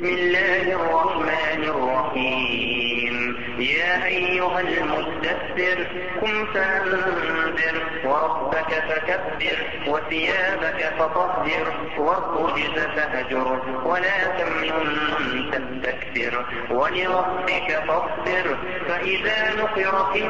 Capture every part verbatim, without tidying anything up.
بسم الله الرحمن الرحيم يا أيها المدثر قم فأنذر وربك فكبر وثيابك فطهر والرجز فهجر ولا تمنن تستكثر ولربك فاصبر فإذا نقر في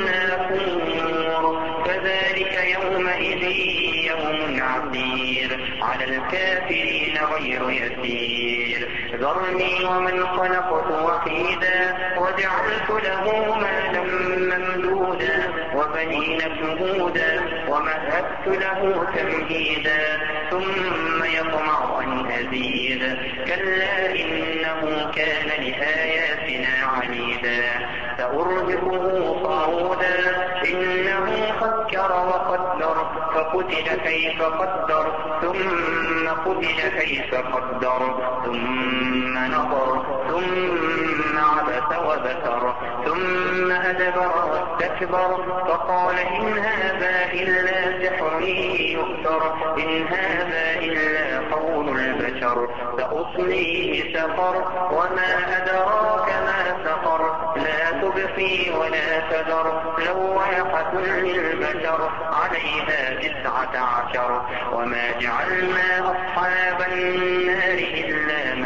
الناقور فذلك يومئذ يوم عسير على الكافرين غير يسير ذرني ومن خلقت وحيدا وجعلت له مالا ممدودا وبنين شهودا ومهدت له تمهيدا ثم يطمع أن أزيد كلا إنه كان لآياتنا عنيدا سأرهقه صعودا إنه فكر وقدر فقتل كيف قدر ثم قتل كيف قدر ثم نظر ثم عبس وبسر ثم أدبر واستكبر فقال إن هذا إلا سحر يؤثر إن هذا إلا قول البشر سأصليه سقر وما أدراك ما سقر لا تبقي ولا تذر لواحة للبشر عليها تسعة عشر وما جعلنا أصحاب النار إلا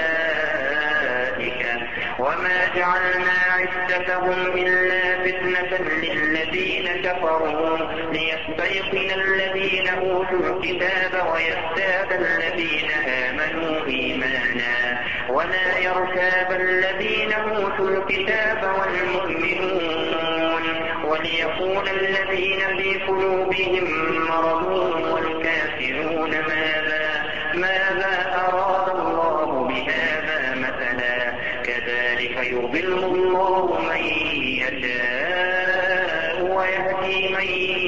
ملائكة وما جعلنا عدتهم إلا فتنة للذين كفروا ليستيقن الذين أوتوا الكتاب ويزداد الذين آمنوا إيمانا ولا يرتاب الذين أوتوا الكتاب والمؤمنون وليقول الذين في قلوبهم مرض والكافرون ماذا ماذا أراد الله بهذا مثلا كذلك يضل الله من يشاء ويهدي من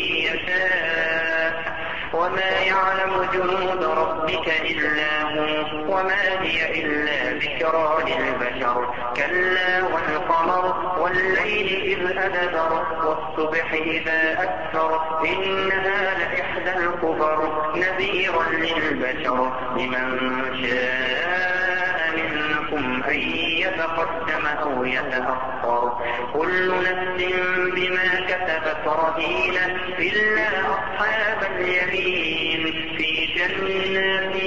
يشاء وما يعلم جنود ربك إلا هو وما هي إلا ذكرى للبشر كلا والقمر والليل إذ أدبر والصبح إذا أسفر إنها لإحدى الكبر نذيرا للبشر لمن شاء منكم أن يتقدم أو يتأخر كل نفس بما كسبت رهينة إلا أصحاب اليمين في جنات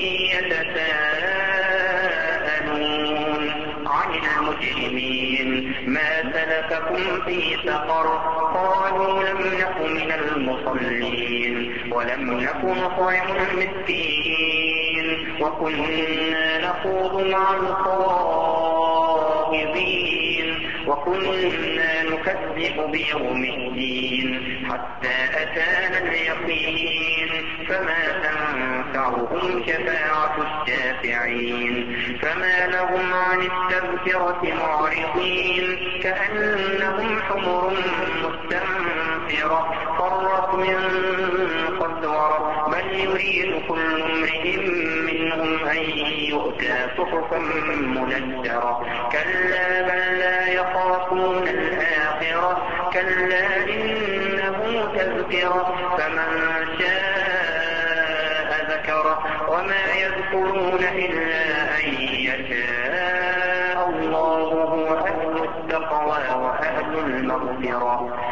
يتساءلون عن المجرمين ما سلككم في سقر قالوا لم نك من المصلين ولم نك نطعم المسكين وكنا نخوض مع الخائضين وكنا نكذب بيوم الدين حتى أتانا اليقين فما تنفعهم شفاعة الشافعين فما لهم عن التذكرة معرضين كأنهم حمر مستنفرة فرت من قسورة بل يريد كل امرئ منهم أن يؤتى صحفا منشرة كلا بل لا يخافون الآخرة كلا إنه تذكرة فمن شاء ذكره وما يذكرون إلا أن يشاء الله هو أهل التقوى وأهل المغفرة